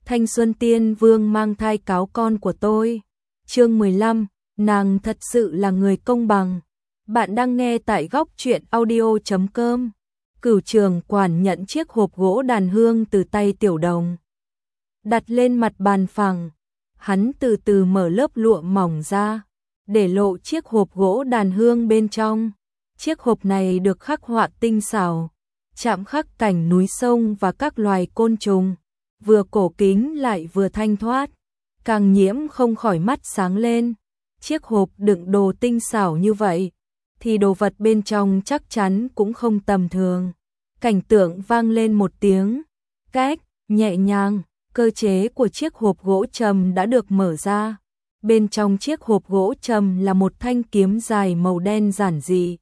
Thanh Xuân Tiên Vương mang thai cáo con của tôi. Chương 15, nàng thật sự là người công bằng. Bạn đang nghe tại góc truyện audio.com. Cửu Trường Quản nhận chiếc hộp gỗ đàn hương từ tay Tiểu Đồng, đặt lên mặt bàn phẳng. Hắn từ từ mở lớp lụa mỏng ra, để lộ chiếc hộp gỗ đàn hương bên trong. Chiếc hộp này được khắc họa tinh xảo, chạm khắc cảnh núi sông và các loài côn trùng, vừa cổ kính lại vừa thanh thoát. Càng Nhiễm không khỏi mắt sáng lên. Chiếc hộp đựng đồ tinh xảo như vậy, thì đồ vật bên trong chắc chắn cũng không tầm thường. Cảnh tượng vang lên một tiếng két nhẹ nhàng, cơ chế của chiếc hộp gỗ trầm đã được mở ra. Bên trong chiếc hộp gỗ trầm là một thanh kiếm dài màu đen giản dị,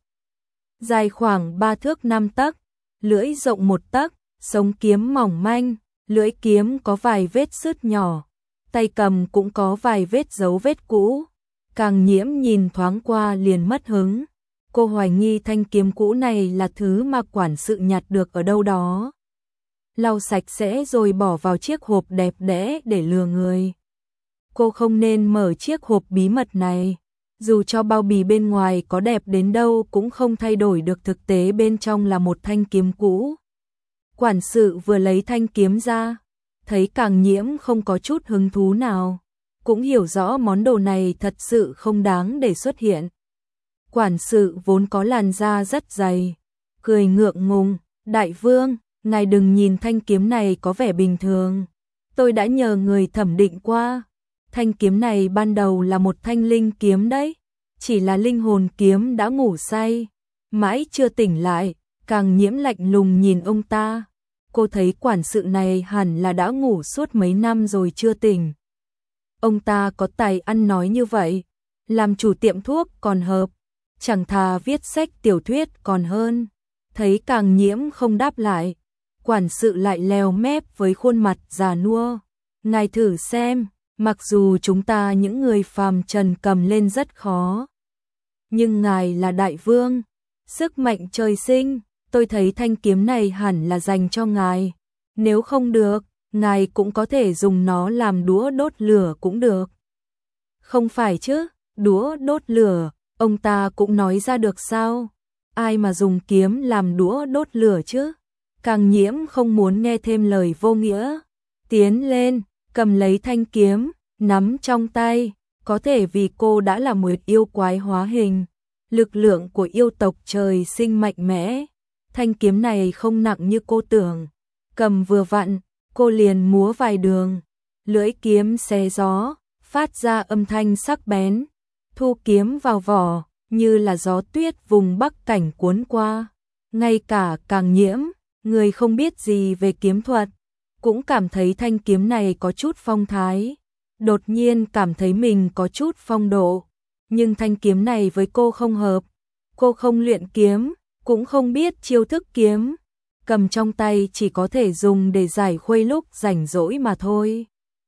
dài khoảng 3 thước 5 tấc, lưỡi rộng 1 tấc, sống kiếm mỏng manh, lưỡi kiếm có vài vết sứt nhỏ, tay cầm cũng có vài vết dấu vết cũ. Càng Nhiễm nhìn thoáng qua liền mất hứng. Cô hoài nghi thanh kiếm cũ này là thứ mà quản sự nhặt được ở đâu đó, lau sạch sẽ rồi bỏ vào chiếc hộp đẹp đẽ để lừa người. Cô không nên mở chiếc hộp bí mật này. Dù cho bao bì bên ngoài có đẹp đến đâu cũng không thay đổi được thực tế bên trong là một thanh kiếm cũ. Quản sự vừa lấy thanh kiếm ra, thấy Càng Nhiễm không có chút hứng thú nào, cũng hiểu rõ món đồ này thật sự không đáng để xuất hiện. Quản sự vốn có làn da rất dày, cười ngượng ngùng, "Đại vương, ngài đừng nhìn thanh kiếm này có vẻ bình thường. Tôi đã nhờ người thẩm định qua. Thanh kiếm này ban đầu là một thanh linh kiếm đấy. Chỉ là linh hồn kiếm đã ngủ say, mãi chưa tỉnh lại." Càng Nhiễm lạnh lùng nhìn ông ta. Cô thấy quản sự này hẳn là đã ngủ suốt mấy năm rồi chưa tỉnh. Ông ta có tài ăn nói như vậy, làm chủ tiệm thuốc còn hợp, chẳng thà viết sách tiểu thuyết còn hơn. Thấy Càng Nhiễm không đáp lại, quản sự lại lèo mép với khuôn mặt già nua. "Ngài thử xem, mặc dù chúng ta những người phàm trần cầm lên rất khó, nhưng ngài là đại vương, sức mạnh trời sinh, tôi thấy thanh kiếm này hẳn là dành cho ngài. Nếu không được, ngài cũng có thể dùng nó làm đũa đốt lửa cũng được." "Không phải chứ, đũa đốt lửa, ông ta cũng nói ra được sao? Ai mà dùng kiếm làm đũa đốt lửa chứ?" Càng Nhiễm không muốn nghe thêm lời vô nghĩa, tiến lên, cầm lấy thanh kiếm, nắm trong tay. Có thể vì cô đã là một yêu quái hóa hình, lực lượng của yêu tộc trời sinh mạnh mẽ, thanh kiếm này không nặng như cô tưởng. Cầm vừa vặn, cô liền múa vài đường, lưỡi kiếm xé gió, phát ra âm thanh sắc bén, thu kiếm vào vỏ, như là gió tuyết vùng Bắc Cảnh cuốn qua. Ngay cả Càng Nhiễm, người không biết gì về kiếm thuật, cũng cảm thấy thanh kiếm này có chút phong thái, đột nhiên cảm thấy mình có chút phong độ. Nhưng thanh kiếm này với cô không hợp, cô không luyện kiếm, cũng không biết chiêu thức kiếm, cầm trong tay chỉ có thể dùng để giải khuây lúc rảnh rỗi mà thôi.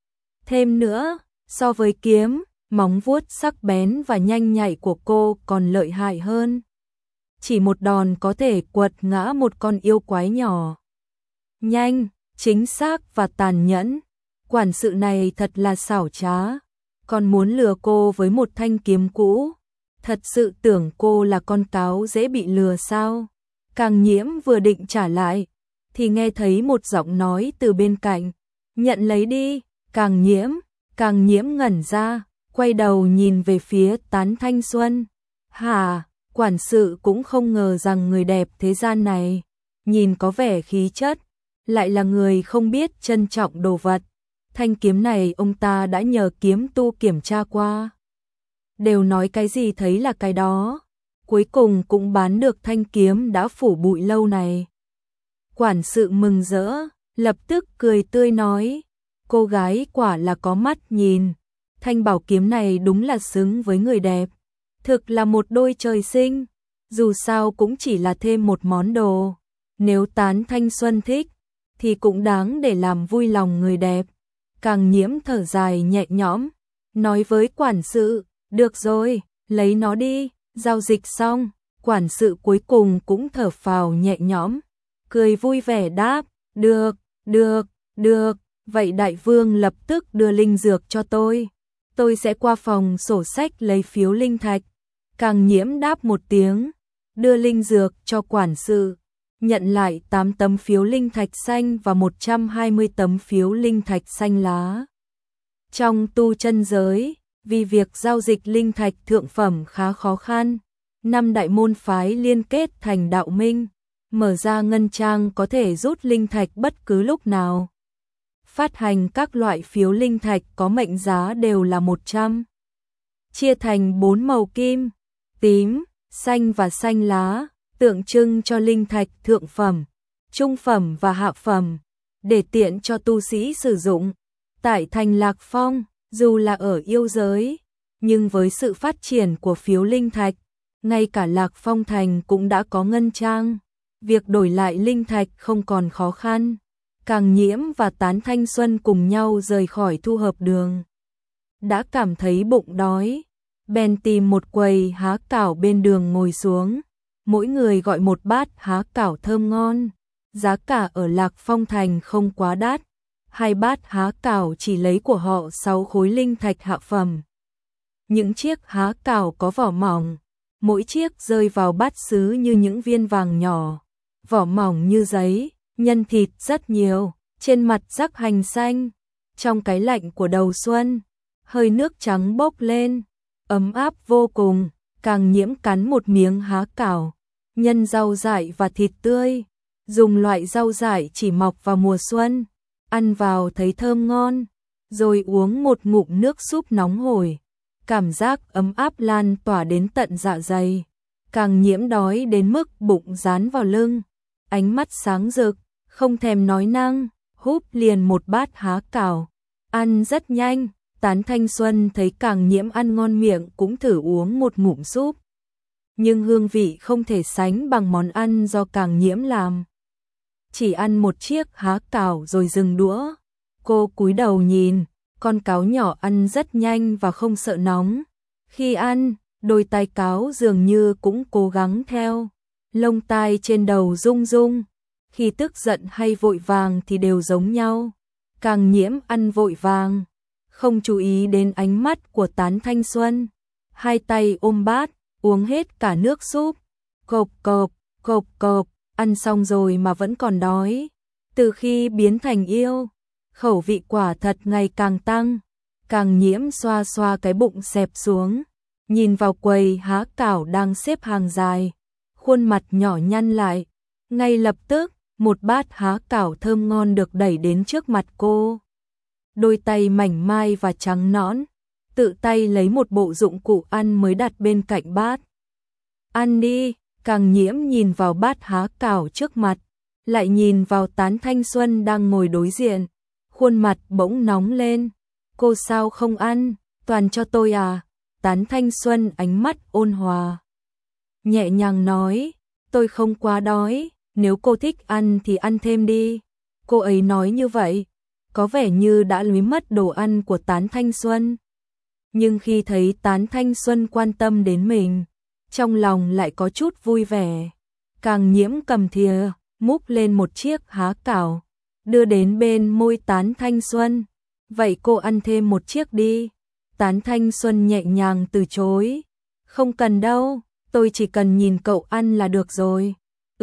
Thêm nữa, so với kiếm, móng vuốt sắc bén và nhanh nhạy của cô còn lợi hại hơn. Chỉ một đòn có thể quật ngã một con yêu quái nhỏ. Nhanh, chính xác và tàn nhẫn. Quản sự này thật là xảo trá, còn muốn lừa cô với một thanh kiếm cũ. Thật sự tưởng cô là con cáo dễ bị lừa sao? Càng Nhiễm vừa định trả lại, thì nghe thấy một giọng nói từ bên cạnh, "Nhận lấy đi." Càng Nhiễm ngẩn ra, quay đầu nhìn về phía Tán Thanh Xuân. Hả? Quản sự cũng không ngờ rằng người đẹp thế gian này, nhìn có vẻ khí chất, lại là người không biết trân trọng đồ vật. Thanh kiếm này ông ta đã nhờ kiếm tu kiểm tra qua, đều nói cái gì thấy là cái đó. Cuối cùng cũng bán được thanh kiếm đã phủ bụi lâu này. Quản sự mừng rỡ, lập tức cười tươi nói, "Cô gái quả là có mắt nhìn. Thanh bảo kiếm này đúng là xứng với người đẹp. Thực là một đôi trời sinh. Dù sao cũng chỉ là thêm một món đồ. Nếu Tán Thanh Xuân thích, thì cũng đáng để làm vui lòng người đẹp." Càng Nhiễm thở dài nhẹ nhõm, nói với quản sự, "Được rồi, lấy nó đi." Giao dịch xong, quản sự cuối cùng cũng thở phào nhẹ nhõm, cười vui vẻ đáp, "Được, được, được." Vậy đại vương lập tức đưa linh dược cho tôi sẽ qua phòng sổ sách lấy phiếu linh thạch. Càng Nhiễm đáp một tiếng, đưa linh dược cho quản sự, nhận lại 8 tấm phiếu linh thạch xanh và 120 tấm phiếu linh thạch xanh lá. Trong tu chân giới, vì việc giao dịch linh thạch thượng phẩm khá khó khăn, 5 đại môn phái liên kết thành đạo minh, mở ra ngân trang có thể rút linh thạch bất cứ lúc nào. Phát hành các loại phiếu linh thạch có mệnh giá đều là 100. Chia thành 4 màu kim, tím, xanh và xanh lá, tượng trưng cho linh thạch thượng phẩm, trung phẩm và hạ phẩm, để tiện cho tu sĩ sử dụng. Tại thành Lạc Phong, dù là ở yêu giới, nhưng với sự phát triển của phiếu linh thạch, ngay cả Lạc Phong thành cũng đã có ngân trang. Việc đổi lại linh thạch không còn khó khăn. Càng Nhiễm và Tán Thanh Xuân cùng nhau rời khỏi thu hợp đường. Đã cảm thấy bụng đói, bèn tìm một quầy há cảo bên đường ngồi xuống. Mỗi người gọi một bát há cảo thơm ngon. Giá cả ở Lạc Phong thành không quá đắt. 2 bát há cảo chỉ lấy của họ 6 khối linh thạch hạ phẩm. Những chiếc há cảo có vỏ mỏng, mỗi chiếc rơi vào bát sứ như những viên vàng nhỏ, vỏ mỏng như giấy, nhân thịt rất nhiều, trên mặt rắc hành xanh. Trong cái lạnh của đầu xuân, hơi nước trắng bốc lên, ấm áp vô cùng. Càng Nhiễm cắn một miếng há cảo, nhân rau dại và thịt tươi, dùng loại rau dại chỉ mọc vào mùa xuân, ăn vào thấy thơm ngon, rồi uống một ngụm nước súp nóng hổi, cảm giác ấm áp lan tỏa đến tận dạ dày. Càng Nhiễm đói đến mức bụng dán vào lưng, ánh mắt sáng rực, không thèm nói năng, húp liền một bát há cảo, ăn rất nhanh. Tán Thanh Xuân thấy Càng Nhiễm ăn ngon miệng cũng thử uống một ngụm súp, nhưng hương vị không thể sánh bằng món ăn do Càng Nhiễm làm. Chỉ ăn một chiếc há cảo rồi dừng đũa, cô cúi đầu nhìn, con cáo nhỏ ăn rất nhanh và không sợ nóng. Khi ăn, đôi tai cáo dường như cũng cố gắng theo, lông tai trên đầu rung rung, khi tức giận hay vội vàng thì đều giống nhau. Càng Nhiễm ăn vội vàng, không chú ý đến ánh mắt của Tán Thanh Xuân, 2 tay ôm bát, uống hết cả nước súp, cộp cộp, cộp cộp, ăn xong rồi mà vẫn còn đói. Từ khi biến thành yêu, khẩu vị quả thật ngày càng tăng. Càng Nhiễm xoa xoa cái bụng xẹp xuống, nhìn vào quầy há cảo đang xếp hàng dài, khuôn mặt nhỏ nhăn lại. Ngay lập tức, một bát há cảo thơm ngon được đẩy đến trước mặt cô. Đôi tay mảnh mai và trắng nõn, tự tay lấy một bộ dụng cụ ăn mới đặt bên cạnh bát. Ăn đi. Càng Nhiễm nhìn vào bát há cảo trước mặt, lại nhìn vào Tán Thanh Xuân đang ngồi đối diện, khuôn mặt bỗng nóng lên. Cô sao không ăn, toàn cho tôi à? Tán Thanh Xuân ánh mắt ôn hòa, nhẹ nhàng nói, tôi không quá đói, nếu cô thích ăn thì ăn thêm đi. Cô ấy nói như vậy, có vẻ như đã lúi mất đồ ăn của Tán Thanh Xuân. Nhưng khi thấy Tán Thanh Xuân quan tâm đến mình, trong lòng lại có chút vui vẻ. Càng Nhiễm cầm thìa, múc lên một chiếc há cảo, đưa đến bên môi Tán Thanh Xuân. Vậy cô ăn thêm một chiếc đi. Tán Thanh Xuân nhẹ nhàng từ chối. Không cần đâu, tôi chỉ cần nhìn cậu ăn là được rồi.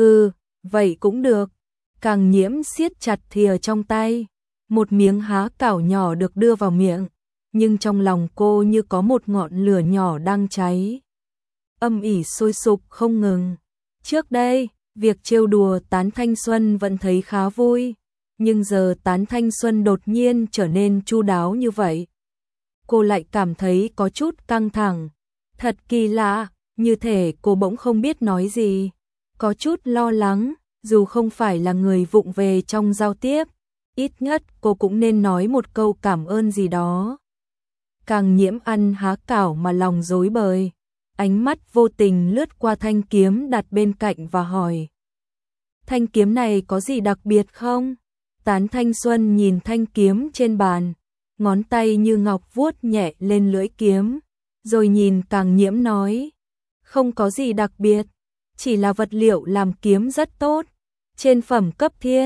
Vậy cũng được. Càng Nhiễm siết chặt thìa trong tay. Một miếng há cảo nhỏ được đưa vào miệng, nhưng trong lòng cô như có một ngọn lửa nhỏ đang cháy, âm ỉ sôi sục không ngừng. Trước đây, việc trêu đùa Tán Thanh Xuân vẫn thấy khá vui, nhưng giờ Tán Thanh Xuân đột nhiên trở nên chu đáo như vậy. Cô lại cảm thấy có chút căng thẳng. Thật kỳ lạ, như thể cô bỗng không biết nói gì. Có chút lo lắng, dù không phải là người vụng về trong giao tiếp, ít nhất cô cũng nên nói một câu cảm ơn gì đó. Càng Nhiễm ăn há cảo mà lòng rối bời, ánh mắt vô tình lướt qua thanh kiếm đặt bên cạnh và hỏi, thanh kiếm này có gì đặc biệt không? Tán Thanh Xuân nhìn thanh kiếm trên bàn, ngón tay như ngọc vuốt nhẹ lên lưỡi kiếm, rồi nhìn Càng Nhiễm nói, không có gì đặc biệt, chỉ là vật liệu làm kiếm rất tốt, trên phẩm cấp thiên,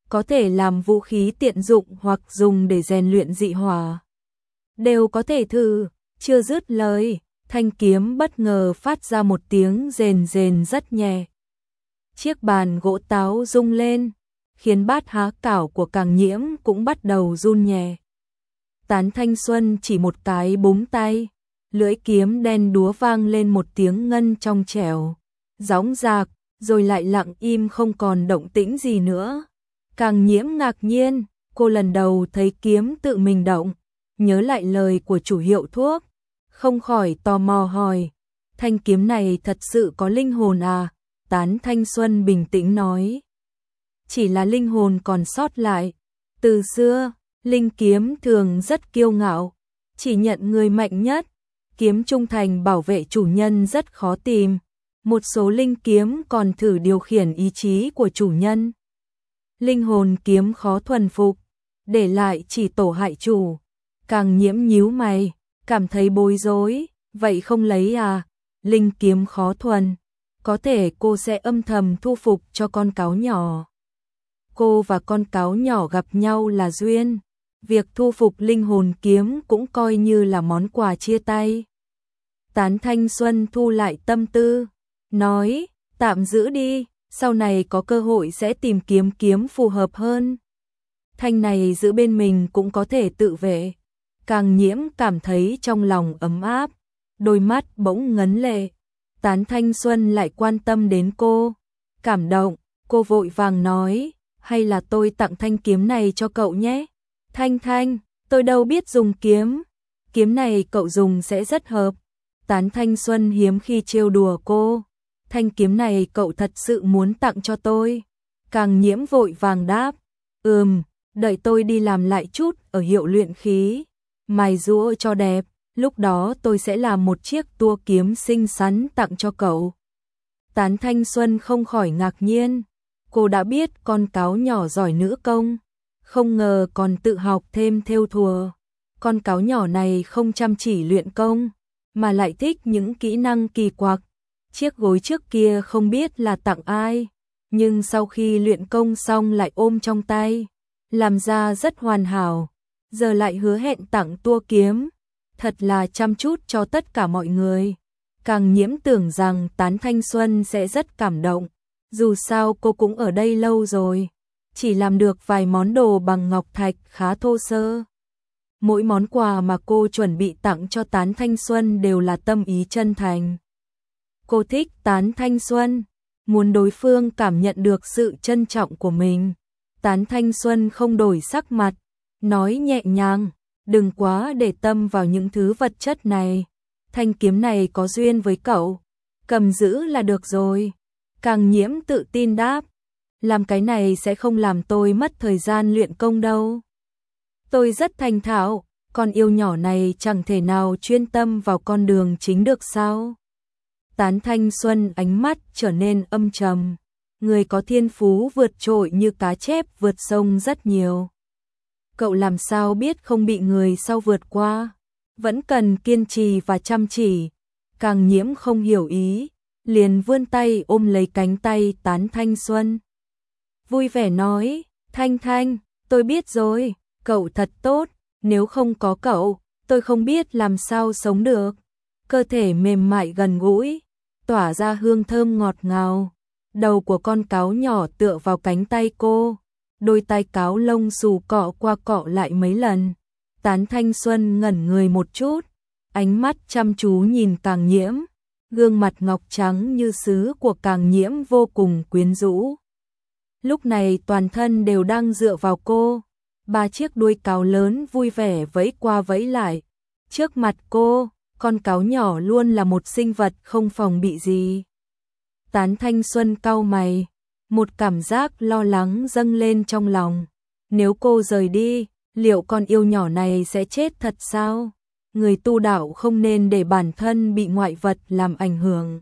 có thể làm vũ khí tiện dụng hoặc dùng để rèn luyện dị hỏa. Đều có thể thử. Chưa dứt lời, thanh kiếm bất ngờ phát ra một tiếng rền rền rất nhẹ. Chiếc bàn gỗ táo rung lên, khiến bát há cảo của Càng Nhiễm cũng bắt đầu run nhẹ. Tán Thanh Xuân chỉ một cái búng tay, lưỡi kiếm đen đúa vang lên một tiếng ngân trong trẻo, dõng dạc, rồi lại lặng im không còn động tĩnh gì nữa. Càng Nhiễm ngạc nhiên, cô lần đầu thấy kiếm tự mình động, nhớ lại lời của chủ hiệu thuốc, không khỏi tò mò hỏi, thanh kiếm này thật sự có linh hồn à? Tán Thanh Xuân bình tĩnh nói, chỉ là linh hồn còn sót lại. Từ xưa, linh kiếm thường rất kiêu ngạo, chỉ nhận người mạnh nhất. Kiếm trung thành bảo vệ chủ nhân rất khó tìm. Một số linh kiếm còn thử điều khiển ý chí của chủ nhân. Linh hồn kiếm khó thuần phục, để lại chỉ tổ hại chủ. Càng Nhiễm nhíu mày, cảm thấy bối rối, vậy không lấy à? Linh kiếm khó thuần, có thể cô sẽ âm thầm thu phục cho con cáo nhỏ. Cô và con cáo nhỏ gặp nhau là duyên, việc thu phục linh hồn kiếm cũng coi như là món quà chia tay. Tán Thanh Xuân thu lại tâm tư, nói, tạm giữ đi, sau này có cơ hội sẽ tìm kiếm kiếm phù hợp hơn. Thanh này giữ bên mình cũng có thể tự vệ. Càng Nhiễm cảm thấy trong lòng ấm áp, đôi mắt bỗng ngấn lệ. Tán Thanh Xuân lại quan tâm đến cô, cảm động, cô vội vàng nói, hay là tôi tặng thanh kiếm này cho cậu nhé. Thanh, tôi đâu biết dùng kiếm, kiếm này cậu dùng sẽ rất hợp. Tán Thanh Xuân hiếm khi trêu đùa cô, thanh kiếm này cậu thật sự muốn tặng cho tôi. Càng Nhiễm vội vàng đáp, đợi tôi đi làm lại chút ở hiệu luyện khí, mài giũa cho đẹp, lúc đó tôi sẽ làm một chiếc tua kiếm xinh xắn tặng cho cậu. Tán Thanh Xuân không khỏi ngạc nhiên, cô đã biết con cáo nhỏ giỏi nữ công, không ngờ còn tự học thêm thêu thùa. Con cáo nhỏ này không chăm chỉ luyện công, mà lại thích những kỹ năng kỳ quặc. Chiếc gối trước kia không biết là tặng ai, nhưng sau khi luyện công xong lại ôm trong tay, làm ra rất hoàn hảo. Giờ lại hứa hẹn tặng tua kiếm, thật là chăm chút cho tất cả mọi người. Càng Nhiễm tưởng rằng Tán Thanh Xuân sẽ rất cảm động, dù sao cô cũng ở đây lâu rồi, chỉ làm được vài món đồ bằng ngọc thạch khá thô sơ. Mỗi món quà mà cô chuẩn bị tặng cho Tán Thanh Xuân đều là tâm ý chân thành. Cô thích Tán Thanh Xuân, muốn đối phương cảm nhận được sự trân trọng của mình. Tán Thanh Xuân không đổi sắc mặt, nói nhẹ nhàng, đừng quá để tâm vào những thứ vật chất này. Thanh kiếm này có duyên với cậu, cầm giữ là được rồi. Càng Nhiễm tự tin đáp, làm cái này sẽ không làm tôi mất thời gian luyện công đâu. Tôi rất thành thạo, con yêu nhỏ này chẳng thể nào chuyên tâm vào con đường chính được sao? Tán Thanh Xuân ánh mắt trở nên âm trầm, người có thiên phú vượt trội như cá chép vượt sông rất nhiều. Cậu làm sao biết không bị người sau vượt qua? Vẫn cần kiên trì và chăm chỉ. Càng Nhiễm không hiểu ý, liền vươn tay ôm lấy cánh tay Tán Thanh Xuân. Vui vẻ nói, Thanh, tôi biết rồi, cậu thật tốt, nếu không có cậu, tôi không biết làm sao sống được. Cơ thể mềm mại gần gũi, tỏa ra hương thơm ngọt ngào. Đầu của con cáo nhỏ tựa vào cánh tay cô, đôi tai cáo lông xù cọ qua cọ lại mấy lần. Tán Thanh Xuân ngẩn người một chút, ánh mắt chăm chú nhìn Càng Nhiễm, gương mặt ngọc trắng như sứ của Càng Nhiễm vô cùng quyến rũ. Lúc này toàn thân đều đang dựa vào cô, ba chiếc đuôi cáo lớn vui vẻ vẫy qua vẫy lại. Trước mặt cô, con cáo nhỏ luôn là một sinh vật không phòng bị gì. Tán Thanh Xuân cau mày, một cảm giác lo lắng dâng lên trong lòng. Nếu cô rời đi, liệu con yêu nhỏ này sẽ chết thật sao? Người tu đạo không nên để bản thân bị ngoại vật làm ảnh hưởng.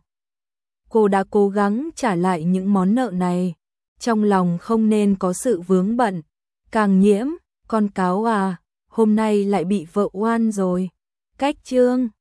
Cô đã cố gắng trả lại những món nợ này, trong lòng không nên có sự vướng bận. Càng Nhiễm, con cáo à, hôm nay lại bị vợ oan rồi. Cách chương